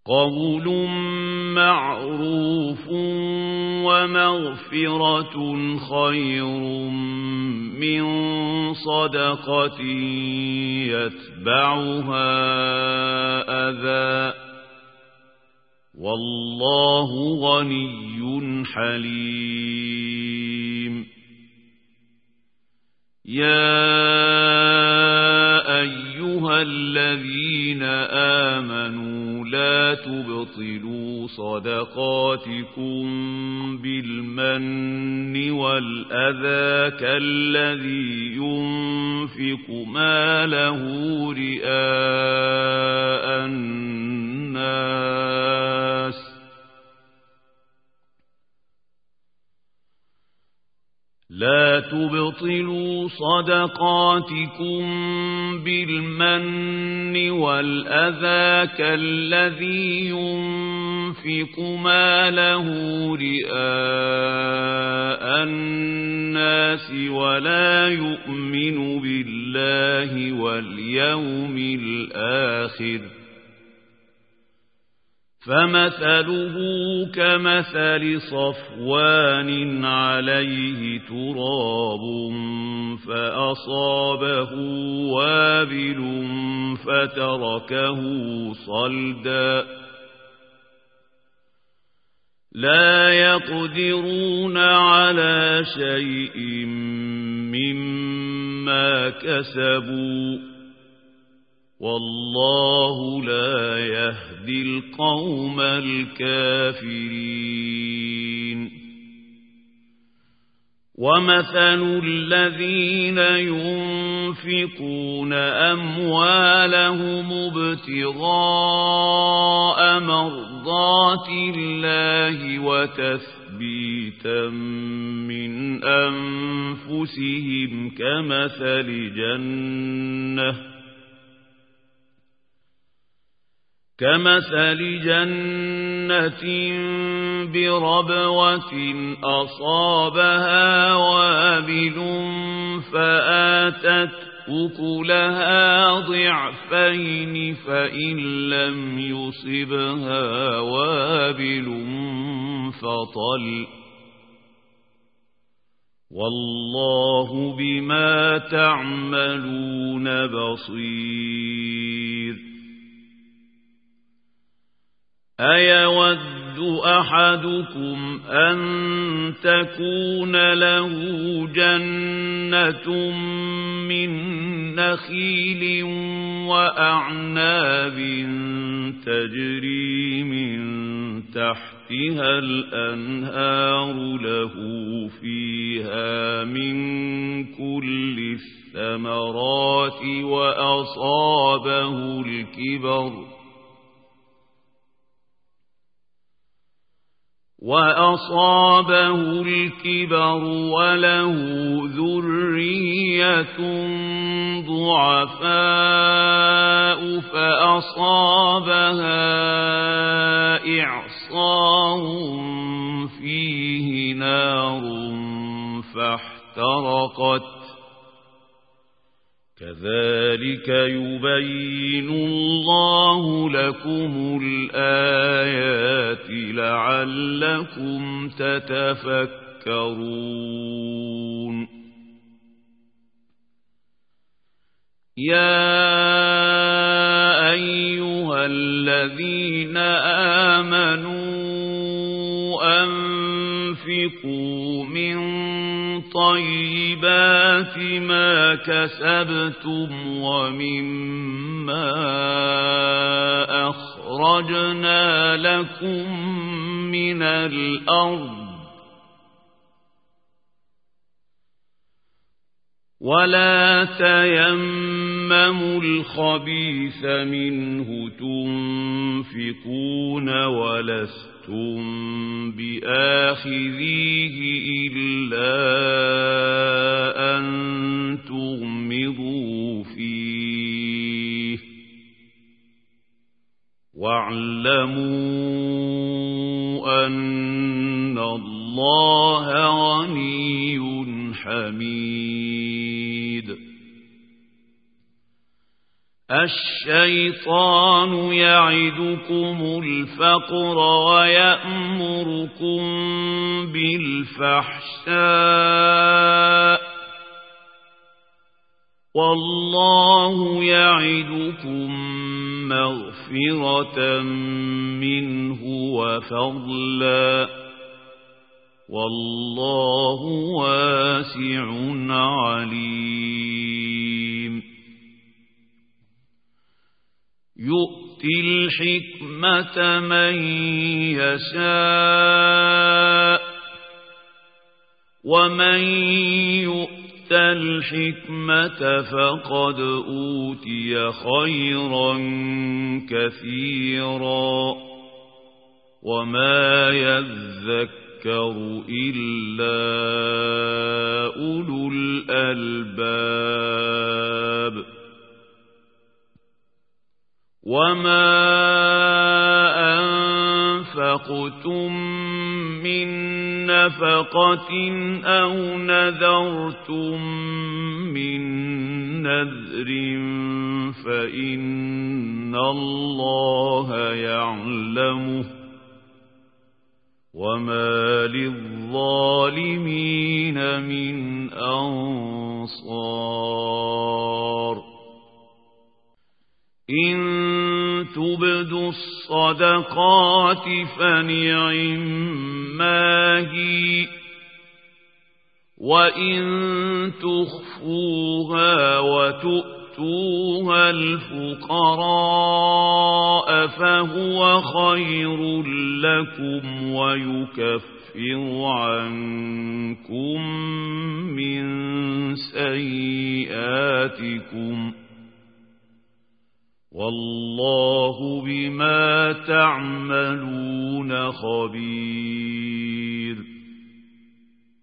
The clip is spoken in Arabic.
قول معروف ومغفرة خير من صدقة يتبعها أذى والله غني حليم يا أيها الذين آمنوا لا تبطلوا صدقاتكم بالمن والأذى كالذي ينفق ماله رئاء الناس لا تبطلوا صدقاتكم بالمن والأذى كالذي ينفق ماله رئاء الناس ولا يؤمن بالله واليوم الآخر فمثله كمثل صفوان عليه تراب فأصابه وابل فتركه صلدا لا يقدرون على شيء مما كسبوا والله لا يهدي القوم الكافرين ومثل الذين ينفقون أموالهم ابتغاء مرضات الله وتثبيتا من أنفسهم كمثل جنة بربوة أصابها وابل فآتت أكلها ضعفين فإن لم يصبها وابل فطل والله بما تعملون بصير أيود أحدكم أن تكون له جنة من نخيل وأعناب تجري من تحتها الأنهار له فيها من كل الثمرات وأصابه الكبر وله ذرية ضعفاء فأصابها إعصار فيه نار فاحترقت كذلك يبين الله لكم الآيات لعلكم تتفكرون يا أيها الذين آمنوا أنفقوا من طيبات ما كسبتم ومما أخرجنا لكم من الأرض ولا تيمموا الخبيث منه تنفقون ولستم بآخذيه إلا أن تغمضوا فيه واعلموا أن الله غني حميد الشيطان يعدكم الفقر ويأمركم بالفحشاء والله يعدكم مغفرة منه وفضلا والله واسع عليم يؤتي الحكمة من يشاء ومن يؤت الحكمة فقد أوتي خيرا كثيرا وما يذكر إلا أولو الألباب وما أنفقتم من نفقة أو نذرتم من نذر فإن الله يعلمه وما للظالمين من أنصار إن تبدوا الصدقات فنعما هي وإن تخفوها وتؤتوها الفقراء فهو خير لكم ويكفر عنكم من سيئاتكم والله بما تعملون خبير